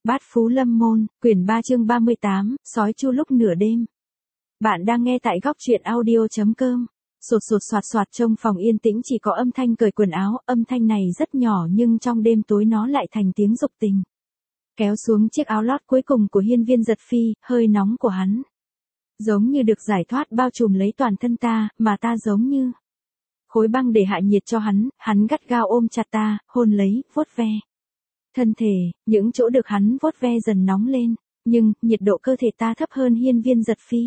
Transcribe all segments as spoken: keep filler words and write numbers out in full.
Bát Phú Lâm Môn, quyển ba chương ba mươi tám, sói chu lúc nửa đêm. Bạn đang nghe tại góc truyện audio.com. Sột sột soạt soạt trong phòng yên tĩnh chỉ có âm thanh cởi quần áo, âm thanh này rất nhỏ nhưng trong đêm tối nó lại thành tiếng dục tình. Kéo xuống chiếc áo lót cuối cùng của hiên viên giật phi, hơi nóng của hắn. Giống như được giải thoát bao trùm lấy toàn thân ta, mà ta giống như khối băng để hạ nhiệt cho hắn, hắn gắt gao ôm chặt ta, hôn lấy, vuốt ve. Thân thể, những chỗ được hắn vuốt ve dần nóng lên, nhưng, nhiệt độ cơ thể ta thấp hơn hiên viên giật phi.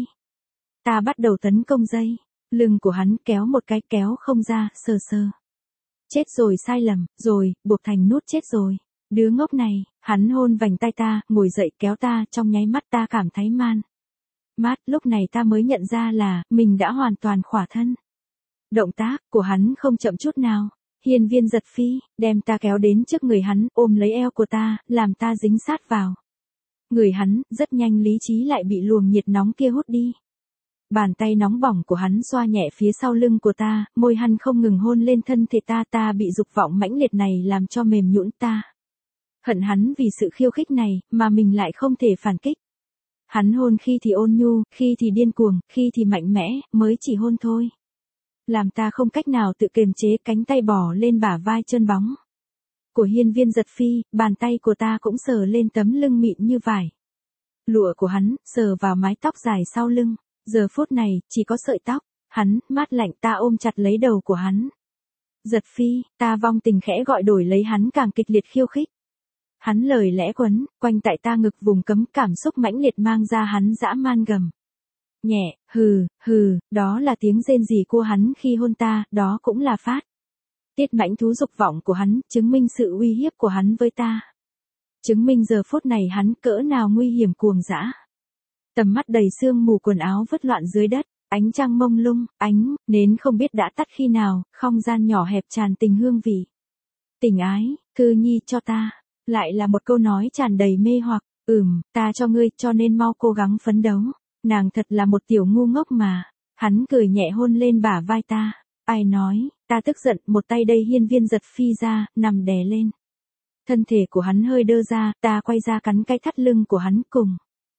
Ta bắt đầu tấn công dây, lưng của hắn kéo một cái kéo không ra, sờ sờ. Chết rồi sai lầm, rồi, buộc thành nút chết rồi. Đứa ngốc này, hắn hôn vành tay ta, ngồi dậy kéo ta, trong nháy mắt ta cảm thấy man. Mát, lúc này ta mới nhận ra là, mình đã hoàn toàn khỏa thân. Động tác của hắn không chậm chút nào. Hiên viên giật phi, đem ta kéo đến trước người hắn, ôm lấy eo của ta, làm ta dính sát vào. Người hắn, rất nhanh lý trí lại bị luồng nhiệt nóng kia hút đi. Bàn tay nóng bỏng của hắn xoa nhẹ phía sau lưng của ta, môi hắn không ngừng hôn lên thân thể ta, ta bị dục vọng mãnh liệt này làm cho mềm nhũn ta. Hận hắn vì sự khiêu khích này, mà mình lại không thể phản kích. Hắn hôn khi thì ôn nhu, khi thì điên cuồng, khi thì mạnh mẽ, mới chỉ hôn thôi. Làm ta không cách nào tự kiềm chế, cánh tay bỏ lên bả vai trơn bóng của hiên viên giật phi, bàn tay của ta cũng sờ lên tấm lưng mịn như vải. Lụa của hắn, sờ vào mái tóc dài sau lưng, giờ phút này, chỉ có sợi tóc, hắn, mát lạnh, ta ôm chặt lấy đầu của hắn. Giật phi, ta vong tình khẽ gọi đổi lấy hắn càng kịch liệt khiêu khích. Hắn lời lẽ quấn, quanh tại ta ngực vùng cấm, cảm xúc mãnh liệt mang ra hắn dã man gầm. Nhẹ, hừ, hừ, đó là tiếng rên rỉ của hắn khi hôn ta, đó cũng là phát tiết mãnh thú dục vọng của hắn, chứng minh sự uy hiếp của hắn với ta. Chứng minh giờ phút này hắn cỡ nào nguy hiểm cuồng dã. Tầm mắt đầy sương mù, quần áo vứt loạn dưới đất, ánh trăng mông lung, ánh nến không biết đã tắt khi nào, không gian nhỏ hẹp tràn tình hương vị. Tình ái, Thư Nhi cho ta, lại là một câu nói tràn đầy mê hoặc, ừm, ta cho ngươi, cho nên mau cố gắng phấn đấu. Nàng thật là một tiểu ngu ngốc mà. Hắn cười nhẹ hôn lên bả vai ta. Ai nói, ta tức giận, một tay đây hiên viên giật phi ra, nằm đè lên. Thân thể của hắn hơi đơ ra, ta quay ra cắn cái thắt lưng của hắn cùng.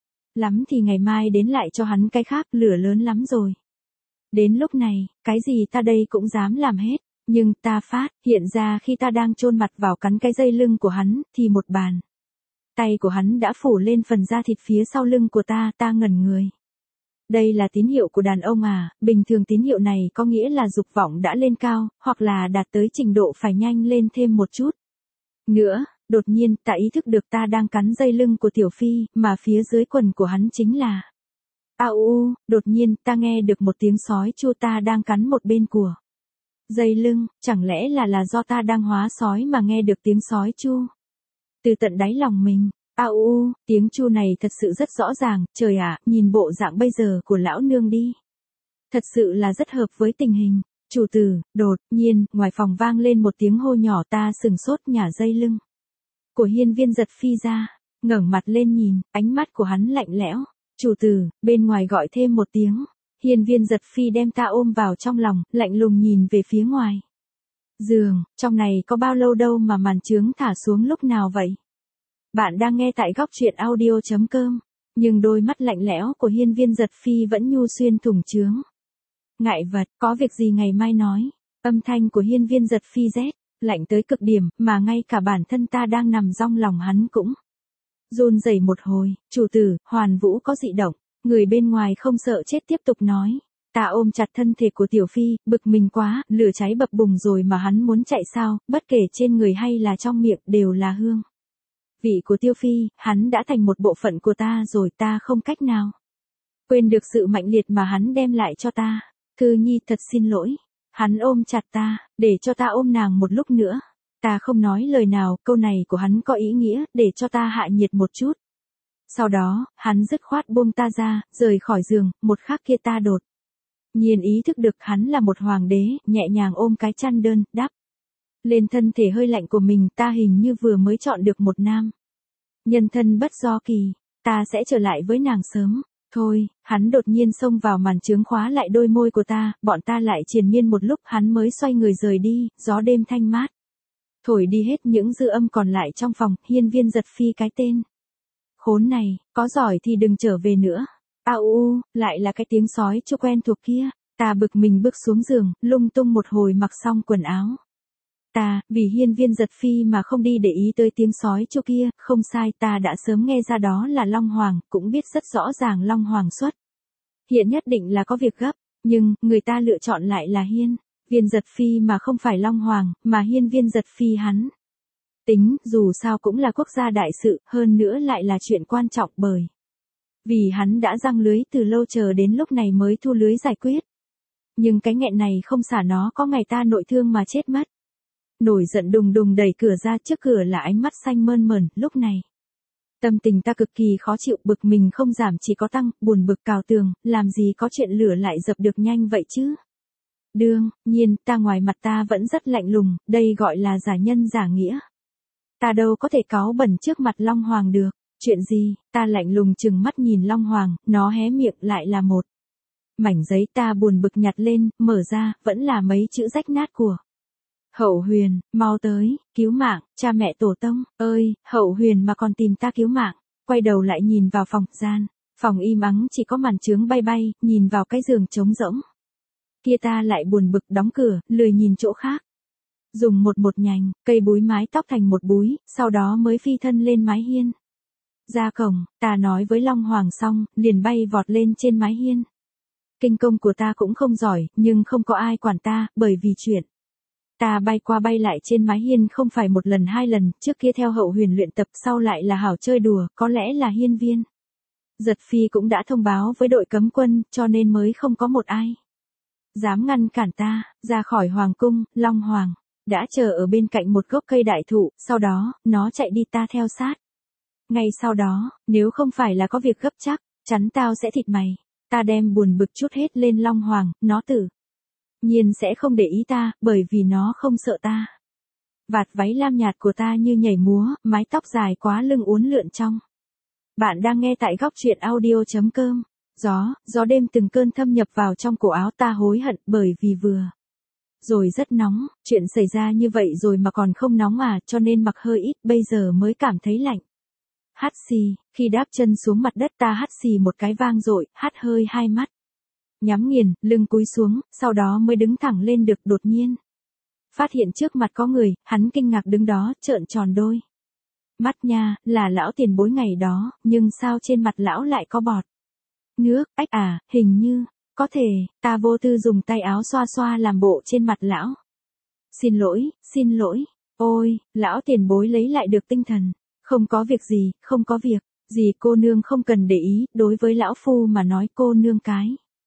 Lắm thì ngày mai đến lại cho hắn cái khác, lửa lớn lắm rồi. Đến lúc này, cái gì ta đây cũng dám làm hết. Nhưng ta phát, hiện ra khi ta đang chôn mặt vào cắn cái dây lưng của hắn, thì một bàn tay của hắn đã phủ lên phần da thịt phía sau lưng của ta, ta ngẩn người. Đây là tín hiệu của đàn ông à, bình thường tín hiệu này có nghĩa là dục vọng đã lên cao, hoặc là đạt tới trình độ phải nhanh lên thêm một chút. Nữa, đột nhiên, ta ý thức được ta đang cắn dây lưng của Tiểu Phi, mà phía dưới quần của hắn chính là Au u, đột nhiên, ta nghe được một tiếng sói chu, ta đang cắn một bên của dây lưng, chẳng lẽ là là do ta đang hóa sói mà nghe được tiếng sói chu. Từ tận đáy lòng mình, au u, tiếng chu này thật sự rất rõ ràng, trời ạ, nhìn bộ dạng bây giờ của lão nương đi. Thật sự là rất hợp với tình hình. Chủ tử, đột nhiên, ngoài phòng vang lên một tiếng hô nhỏ, ta sừng sốt nhả dây lưng của hiên viên giật phi ra, ngẩng mặt lên nhìn, ánh mắt của hắn lạnh lẽo. Chủ tử, bên ngoài gọi thêm một tiếng. Hiên viên giật phi đem ta ôm vào trong lòng, lạnh lùng nhìn về phía ngoài. Giường, trong này có bao lâu đâu mà màn chướng thả xuống lúc nào vậy? Bạn đang nghe tại góc truyện audio.com, nhưng đôi mắt lạnh lẽo của hiên viên giật phi vẫn nhu xuyên thủng chướng. Ngại vật, có việc gì ngày mai nói. Âm thanh của hiên viên giật phi rét, lạnh tới cực điểm, mà ngay cả bản thân ta đang nằm trong lòng hắn cũng run rẩy một hồi. Chủ tử, Hoàn Vũ có dị động, người bên ngoài không sợ chết tiếp tục nói. Ta ôm chặt thân thể của Tiểu Phi, bực mình quá, lửa cháy bập bùng rồi mà hắn muốn chạy sao, bất kể trên người hay là trong miệng đều là hương vị của Tiêu Phi, hắn đã thành một bộ phận của ta rồi, ta không cách nào quên được sự mạnh liệt mà hắn đem lại cho ta. Thư Nhi thật xin lỗi. Hắn ôm chặt ta, để cho ta ôm nàng một lúc nữa. Ta không nói lời nào, câu này của hắn có ý nghĩa, để cho ta hạ nhiệt một chút. Sau đó, hắn dứt khoát buông ta ra, rời khỏi giường, một khắc kia ta đột nhiên ý thức được hắn là một hoàng đế, nhẹ nhàng ôm cái chăn đơn, đắp lên thân thể hơi lạnh của mình, ta hình như vừa mới chọn được một nam nhân thân bất do kỳ, ta sẽ trở lại với nàng sớm. Thôi, hắn đột nhiên xông vào màn chướng khóa lại đôi môi của ta, bọn ta lại triền miên một lúc, hắn mới xoay người rời đi, gió đêm thanh mát thổi đi hết những dư âm còn lại trong phòng. Hiên viên giật phi cái tên Khốn này, có giỏi thì đừng trở về nữa. A u, lại là cái tiếng sói chu quen thuộc kia. Ta bực mình bước xuống giường, lung tung một hồi mặc xong quần áo. Ta, vì hiên viên giật phi mà không đi để ý tới tiếng sói chu kia, không sai, ta đã sớm nghe ra đó là Long Hoàng, cũng biết rất rõ ràng Long Hoàng xuất hiện nhất định là có việc gấp, nhưng, người ta lựa chọn lại là hiên viên giật phi mà không phải Long Hoàng, mà hiên viên giật phi hắn. Tính, dù sao cũng là quốc gia đại sự, hơn nữa lại là chuyện quan trọng bởi vì hắn đã giăng lưới từ lâu chờ đến lúc này mới thu lưới giải quyết. Nhưng cái nghẹn này không xả nó có ngày ta nội thương mà chết mất. Nổi giận đùng đùng đẩy cửa ra, trước cửa là ánh mắt xanh mơn mởn, lúc này. Tâm tình ta cực kỳ khó chịu, bực mình không giảm chỉ có tăng, buồn bực cào tường, làm gì có chuyện lửa lại dập được nhanh vậy chứ. Đương nhiên, ta ngoài mặt ta vẫn rất lạnh lùng, đây gọi là giả nhân giả nghĩa. Ta đâu có thể cáu bẩn trước mặt Long Hoàng được, chuyện gì, ta lạnh lùng chừng mắt nhìn Long Hoàng, nó hé miệng lại là một mảnh giấy, ta buồn bực nhặt lên, mở ra, vẫn là mấy chữ rách nát của Hậu Huyền, mau tới, cứu mạng, cha mẹ tổ tông, ơi, Hậu Huyền mà còn tìm ta cứu mạng. Quay đầu lại nhìn vào phòng, gian, phòng im ắng chỉ có màn chướng bay bay, nhìn vào cái giường trống rỗng. Kia ta lại buồn bực đóng cửa, lười nhìn chỗ khác. Dùng một một nhành, cây búi mái tóc thành một búi, sau đó mới phi thân lên mái hiên. Ra cổng, ta nói với Long Hoàng xong, liền bay vọt lên trên mái hiên. Kinh công của ta cũng không giỏi, nhưng không có ai quản ta, bởi vì chuyện. Ta bay qua bay lại trên mái hiên không phải một lần hai lần, trước kia theo Hậu Huyền luyện tập, sau lại là hảo chơi đùa, có lẽ là hiên viên giật phi cũng đã thông báo với đội cấm quân, cho nên mới không có một ai dám ngăn cản ta ra khỏi hoàng cung. Long Hoàng đã chờ ở bên cạnh một gốc cây đại thụ, sau đó, nó chạy đi, ta theo sát. Ngay sau đó, nếu không phải là có việc gấp chắc, chắn tao sẽ thịt mày. Ta đem buồn bực chút hết lên Long Hoàng, nó tự nhiên sẽ không để ý ta, bởi vì nó không sợ ta. Vạt váy lam nhạt của ta như nhảy múa, mái tóc dài quá lưng uốn lượn trong. Bạn đang nghe tại góc truyện audio chấm com. Gió, gió đêm từng cơn thâm nhập vào trong cổ áo ta, hối hận bởi vì vừa rồi rất nóng, chuyện xảy ra như vậy rồi mà còn không nóng à, cho nên mặc hơi ít, bây giờ mới cảm thấy lạnh. Hắt xì, khi đáp chân xuống mặt đất ta hắt xì một cái vang dội, hắt hơi hai mắt. Nhắm nghiền, lưng cúi xuống, sau đó mới đứng thẳng lên được, đột nhiên. Phát hiện trước mặt có người, hắn kinh ngạc đứng đó, trợn tròn đôi mắt nha, là lão tiền bối ngày đó, nhưng sao trên mặt lão lại có bọt nước, ách à, hình như, có thể, ta vô tư dùng tay áo xoa xoa làm bộ trên mặt lão. Xin lỗi, xin lỗi, ôi, lão tiền bối lấy lại được tinh thần, không có việc gì, không có việc gì, cô nương không cần để ý, đối với lão phu mà nói cô nương cái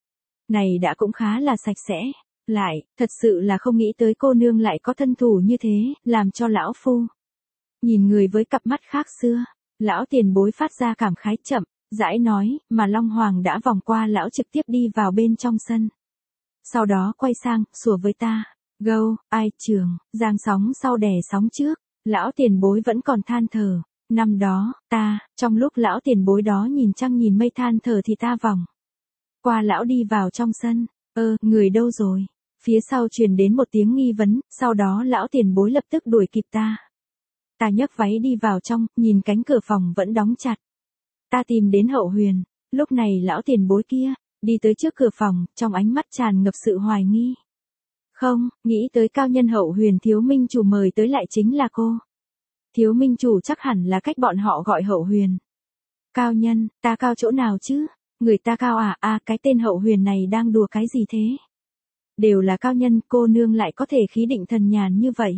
này đã cũng khá là sạch sẽ. Lại, thật sự là không nghĩ tới cô nương lại có thân thủ như thế, làm cho lão phu nhìn người với cặp mắt khác xưa. Lão tiền bối phát ra cảm khái chậm rãi nói, mà Long Hoàng đã vòng qua lão trực tiếp đi vào bên trong sân. Sau đó quay sang, sủa với ta, gâu, ai trường, giang sóng sau đè sóng trước. Lão tiền bối vẫn còn than thở. Năm đó, ta, trong lúc lão tiền bối đó nhìn trăng nhìn mây than thở thì ta vòng qua lão đi vào trong sân. Ơ, người đâu rồi? Phía sau truyền đến một tiếng nghi vấn, sau đó lão tiền bối lập tức đuổi kịp ta. Ta nhấc váy đi vào trong, nhìn cánh cửa phòng vẫn đóng chặt. Ta tìm đến Hậu Huyền, lúc này lão tiền bối kia, đi tới trước cửa phòng, trong ánh mắt tràn ngập sự hoài nghi. Không, nghĩ tới cao nhân Hậu Huyền thiếu minh chủ mời tới lại chính là cô. Thiếu minh chủ chắc hẳn là cách bọn họ gọi Hậu Huyền. Cao nhân, ta cao chỗ nào chứ? Người ta cao à, à cái tên Hậu Huyền này đang đùa cái gì thế? Đều là cao nhân, cô nương lại có thể khí định thần nhàn như vậy.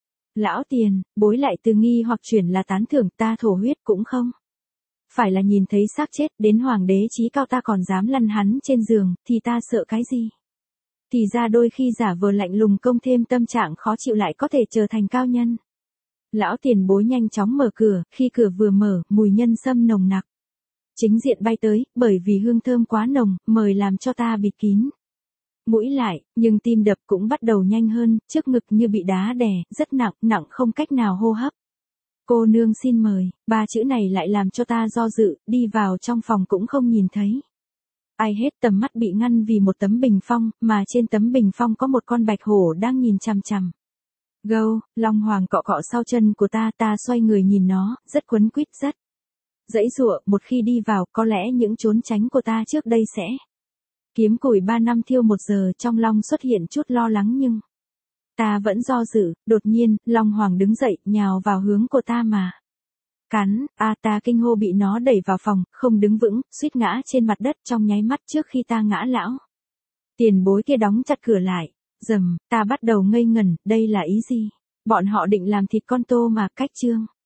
Lão tiền, bối lại từ nghi hoặc chuyển là tán thưởng, ta thổ huyết cũng không. Phải là nhìn thấy xác chết, đến hoàng đế chí cao ta còn dám lăn hắn trên giường, thì ta sợ cái gì? Thì ra đôi khi giả vờ lạnh lùng công thêm tâm trạng khó chịu lại có thể trở thành cao nhân. Lão tiền bối nhanh chóng mở cửa, khi cửa vừa mở, mùi nhân sâm nồng nặc chính diện bay tới, bởi vì hương thơm quá nồng, mời làm cho ta bịt kín mũi lại, nhưng tim đập cũng bắt đầu nhanh hơn, trước ngực như bị đá đè, rất nặng, nặng không cách nào hô hấp. Cô nương xin mời, ba chữ này lại làm cho ta do dự, đi vào trong phòng cũng không nhìn thấy ai hết, tầm mắt bị ngăn vì một tấm bình phong, mà trên tấm bình phong có một con bạch hổ đang nhìn chằm chằm. Gâu, Long Hoàng cọ cọ sau chân của ta, ta xoay người nhìn nó, rất quấn quýt, rất Dãy dụa, một khi đi vào, có lẽ những trốn tránh của ta trước đây sẽ kiếm củi ba năm thiêu một giờ, trong Long xuất hiện chút lo lắng nhưng ta vẫn do dự. Đột nhiên, Long Hoàng đứng dậy, nhào vào hướng của ta mà cắn. A ta kinh hô, bị nó đẩy vào phòng, không đứng vững, suýt ngã trên mặt đất trong nháy mắt. Trước khi ta ngã, lão tiền bối kia đóng chặt cửa lại. Dầm, ta bắt đầu ngây ngẩn, đây là ý gì? Bọn họ định làm thịt con Tô mà, cách chương.